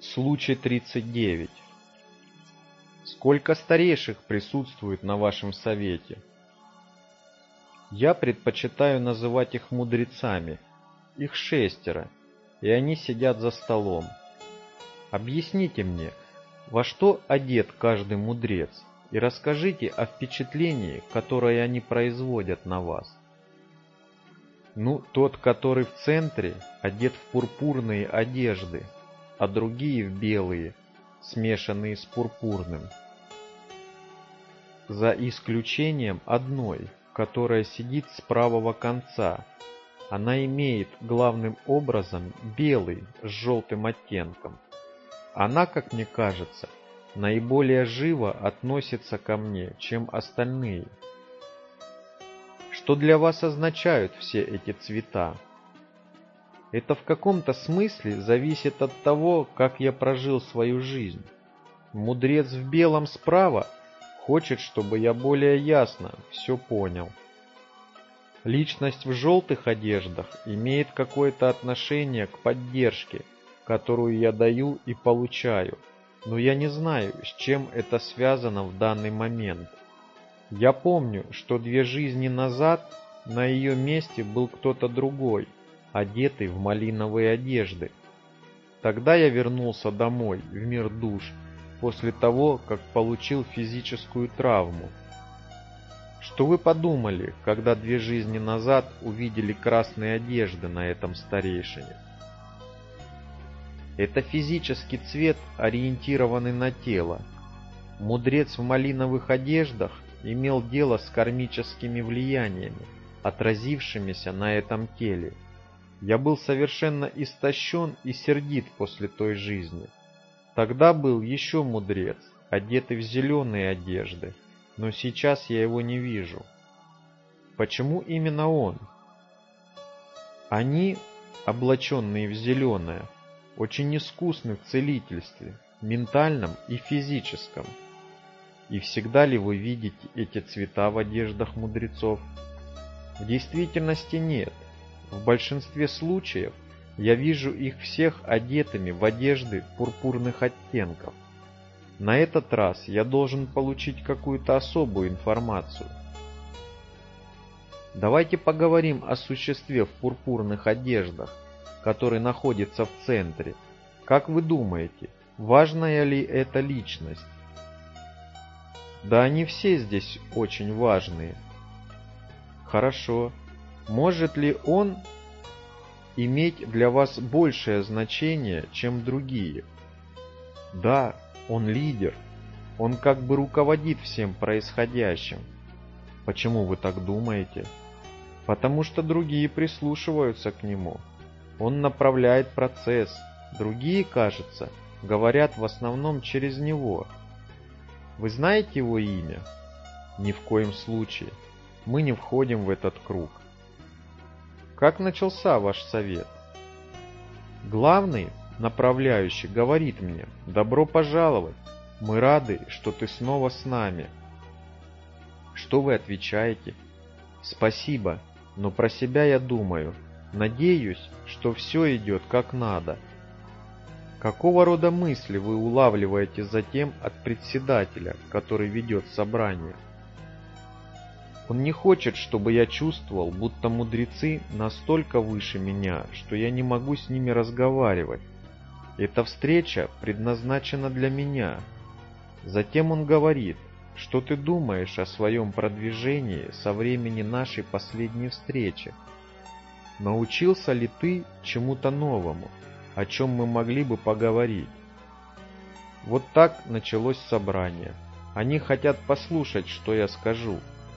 Случай 39. Сколько старейших присутствует на вашем совете? Я предпочитаю называть их мудрецами. Их 6, и они сидят за столом. Объясните мне, во что одет каждый мудрец, и расскажите о впечатлении, которое они производят на вас. Тот, который в центре, одет в пурпурные одежды, а другие в белые, смешанные с пурпурным. За исключением одной, которая сидит с правого конца. Она имеет главным образом белый с желтым оттенком. Она, как мне кажется, наиболее живо относится ко мне, чем остальные. Что для вас означают все эти цвета? Это в каком-то смысле зависит от того, как я прожил свою жизнь. Мудрец в белом справа хочет, чтобы я более ясно все понял. Личность в желтых одеждах имеет какое-то отношение к поддержке, которую я даю и получаю, но я не знаю, с чем это связано в данный момент. Я помню, что 2 жизни назад на ее месте был кто-то другой, одетый в малиновые одежды. Тогда я вернулся домой, в мир душ, после того, как получил физическую травму. Что вы подумали, когда 2 жизни назад увидели красные одежды на этом старейшине? Это физический цвет, ориентированный на тело. Мудрец в малиновых одеждах имел дело с кармическими влияниями, отразившимися на этом теле. Я был совершенно истощен и сердит после той жизни. Тогда был еще мудрец, одетый в зеленые одежды, но сейчас я его не вижу. Почему именно он? Они, облаченные в зеленое, очень искусны в целительстве, ментальном и физическом. И всегда ли вы видите эти цвета в одеждах мудрецов? В действительности нет. В большинстве случаев я вижу их всех одетыми в одежды пурпурных оттенков. На этот раз я должен получить какую-то особую информацию. Давайте поговорим о существе в пурпурных одеждах, который находится в центре. Как вы думаете, важная ли это личность? Да они все здесь очень важные. Хорошо. Может ли он иметь для вас большее значение, чем другие? Да, он лидер. Он как бы руководит всем происходящим. Почему вы так думаете? Потому что другие прислушиваются к нему. Он направляет процесс. Другие, кажется, говорят в основном через него. Вы знаете его имя? Ни в коем случае. Мы не входим в этот круг. Как начался ваш совет? Главный, направляющий, говорит мне: «Добро пожаловать! Мы рады, что ты снова с нами». Что вы отвечаете? Спасибо, но про себя я думаю. Надеюсь, что все идет как надо. Какого рода мысли вы улавливаете затем от председателя, который ведет собрание? Он не хочет, чтобы я чувствовал, будто мудрецы настолько выше меня, что я не могу с ними разговаривать. Эта встреча предназначена для меня. Затем он говорит: что ты думаешь о своем продвижении со времени нашей последней встречи? Научился ли ты чему-то новому, о чем мы могли бы поговорить? Вот так началось собрание. Они хотят послушать, что я скажу.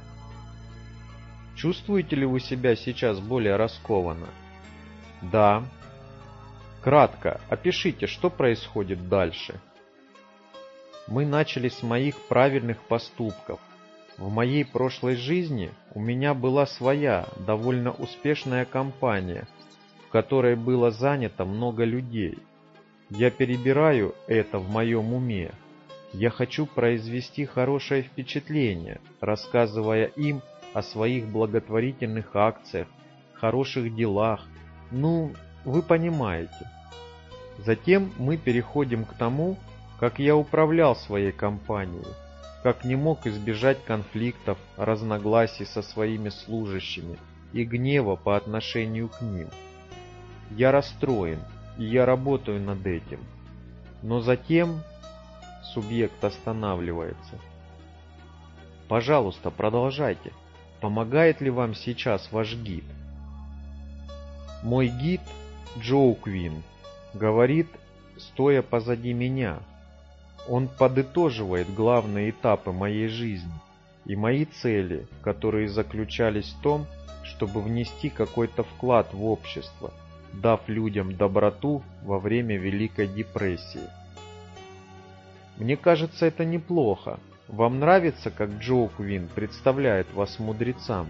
Чувствуете ли вы себя сейчас более раскованно? Да. Кратко опишите, что происходит дальше. Мы начали с моих правильных поступков. В моей прошлой жизни у меня была своя, довольно успешная компания, в которой было занято много людей. Я перебираю это в моем уме. Я хочу произвести хорошее впечатление, рассказывая им о своих благотворительных акциях, хороших делах. Вы понимаете. Затем мы переходим к тому, как я управлял своей компанией, как не мог избежать конфликтов, разногласий со своими служащими и гнева по отношению к ним. Я расстроен, и я работаю над этим. Но затем субъект останавливается. Пожалуйста, продолжайте. Помогает ли вам сейчас ваш гид? Мой гид, Джоу Квин, говорит, стоя позади меня. Он подытоживает главные этапы моей жизни и мои цели, которые заключались в том, чтобы внести какой-то вклад в общество, дав людям доброту во время Великой депрессии. Мне кажется, это неплохо. Вам нравится, как Джоу Квин представляет вас мудрецам?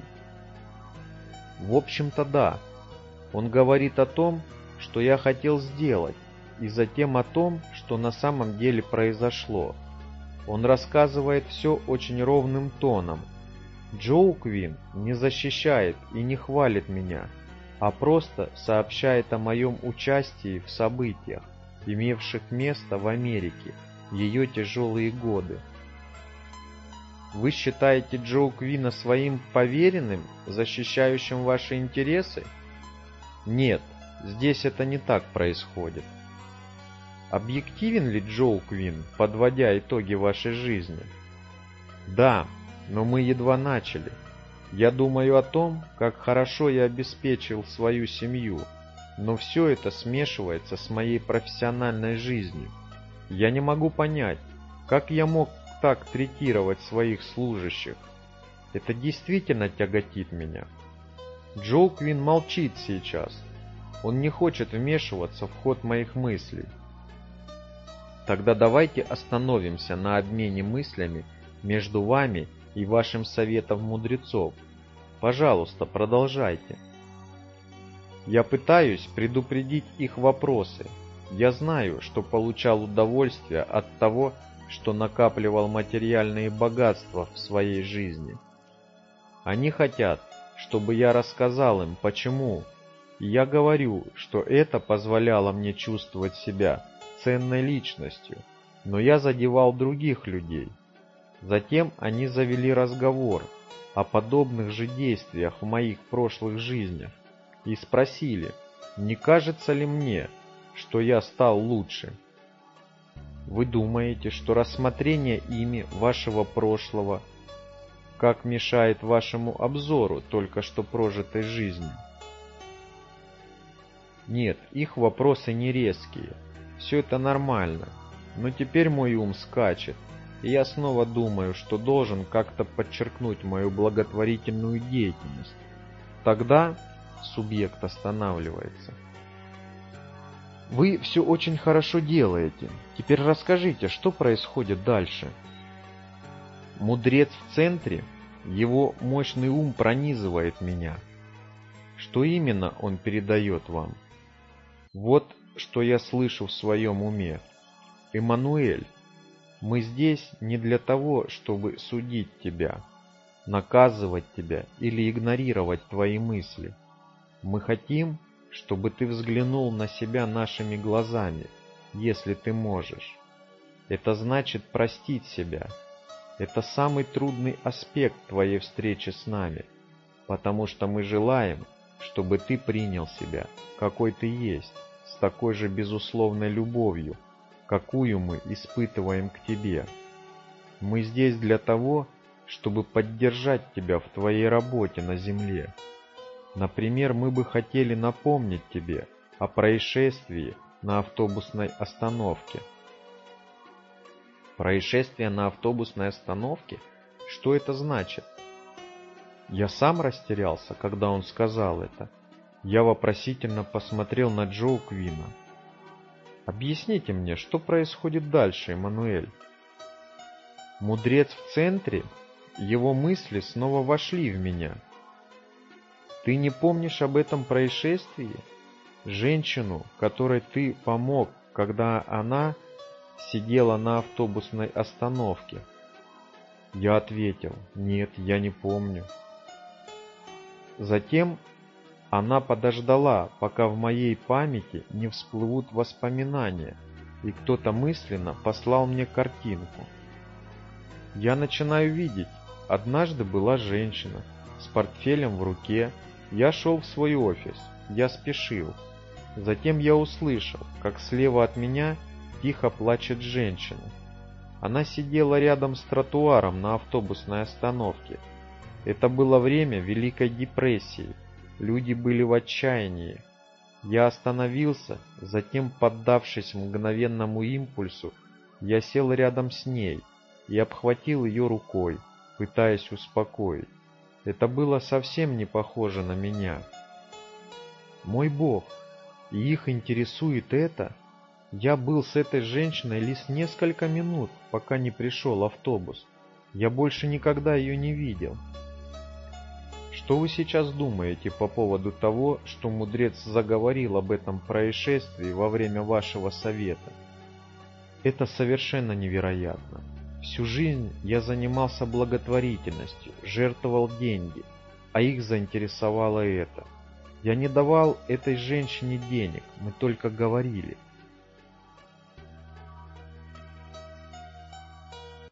В общем-то, да. Он говорит о том, что я хотел сделать, и затем о том, что на самом деле произошло. Он рассказывает все очень ровным тоном. Джоу Квин не защищает и не хвалит меня, а просто сообщает о моем участии в событиях, имевших место в Америке в ее тяжелые годы. Вы считаете Джоу Квина своим поверенным, защищающим ваши интересы? Нет, здесь это не так происходит. Объективен ли Джоу Квин, подводя итоги вашей жизни? Да, но мы едва начали. Я думаю о том, как хорошо я обеспечил свою семью, но все это смешивается с моей профессиональной жизнью. Я не могу понять, как я мог так третировать своих служащих. Это действительно тяготит меня. Джоу Квин молчит сейчас. Он не хочет вмешиваться в ход моих мыслей. Тогда давайте остановимся на обмене мыслями между вами и вашим советом мудрецов. Пожалуйста, продолжайте. Я пытаюсь предупредить их вопросы. Я знаю, что получал удовольствие от того, что накапливал материальные богатства в своей жизни. Они хотят, чтобы я рассказал им, почему. И я говорю, что это позволяло мне чувствовать себя ценной личностью, но я задевал других людей. Затем они завели разговор о подобных же действиях в моих прошлых жизнях и спросили, не кажется ли мне, что я стал лучше. Вы думаете, что рассмотрение ими вашего прошлого как мешает вашему обзору только что прожитой жизни? Нет, их вопросы не резкие. Все это нормально. Но теперь мой ум скачет, и я снова думаю, что должен как-то подчеркнуть мою благотворительную деятельность. Тогда субъект останавливается. Вы все очень хорошо делаете. Теперь расскажите, что происходит дальше. Мудрец в центре, его мощный ум пронизывает меня. Что именно он передает вам? Вот что я слышу в своем уме. Эммануэль, мы здесь не для того, чтобы судить тебя, наказывать тебя или игнорировать твои мысли. Мы хотим, чтобы ты взглянул на себя нашими глазами, если ты можешь. Это значит простить себя. Это самый трудный аспект твоей встречи с нами, потому что мы желаем, чтобы ты принял себя, какой ты есть, с такой же безусловной любовью, какую мы испытываем к тебе. Мы здесь для того, чтобы поддержать тебя в твоей работе на земле. Например, мы бы хотели напомнить тебе о происшествии на автобусной остановке. Происшествие на автобусной остановке? Что это значит? Я сам растерялся, когда он сказал это. Я вопросительно посмотрел на Джоу Квина. Объясните мне, что происходит дальше, Эммануэль? Мудрец в центре, его мысли снова вошли в меня. Ты не помнишь об этом происшествии? Женщину, которой ты помог, когда она сидела на автобусной остановке? Я ответил: нет, я не помню. Затем Она подождала, пока в моей памяти не всплывут воспоминания, и кто-то мысленно послал мне картинку. Я начинаю видеть. Однажды была женщина с портфелем в руке. Я шел в свой офис. Я спешил. Затем я услышал, как слева от меня тихо плачет женщина. Она сидела рядом с тротуаром на автобусной остановке. Это было время Великой депрессии. Люди были в отчаянии. Я остановился, затем, поддавшись мгновенному импульсу, я сел рядом с ней и обхватил ее рукой, пытаясь успокоить. Это было совсем не похоже на меня. Мой Бог, и их интересует это? Я был с этой женщиной лишь несколько минут, пока не пришел автобус. Я больше никогда ее не видел. Что вы сейчас думаете по поводу того, что мудрец заговорил об этом происшествии во время вашего совета? Это совершенно невероятно. Всю жизнь я занимался благотворительностью, жертвовал деньги, а их заинтересовало это. Я не давал этой женщине денег, мы только говорили.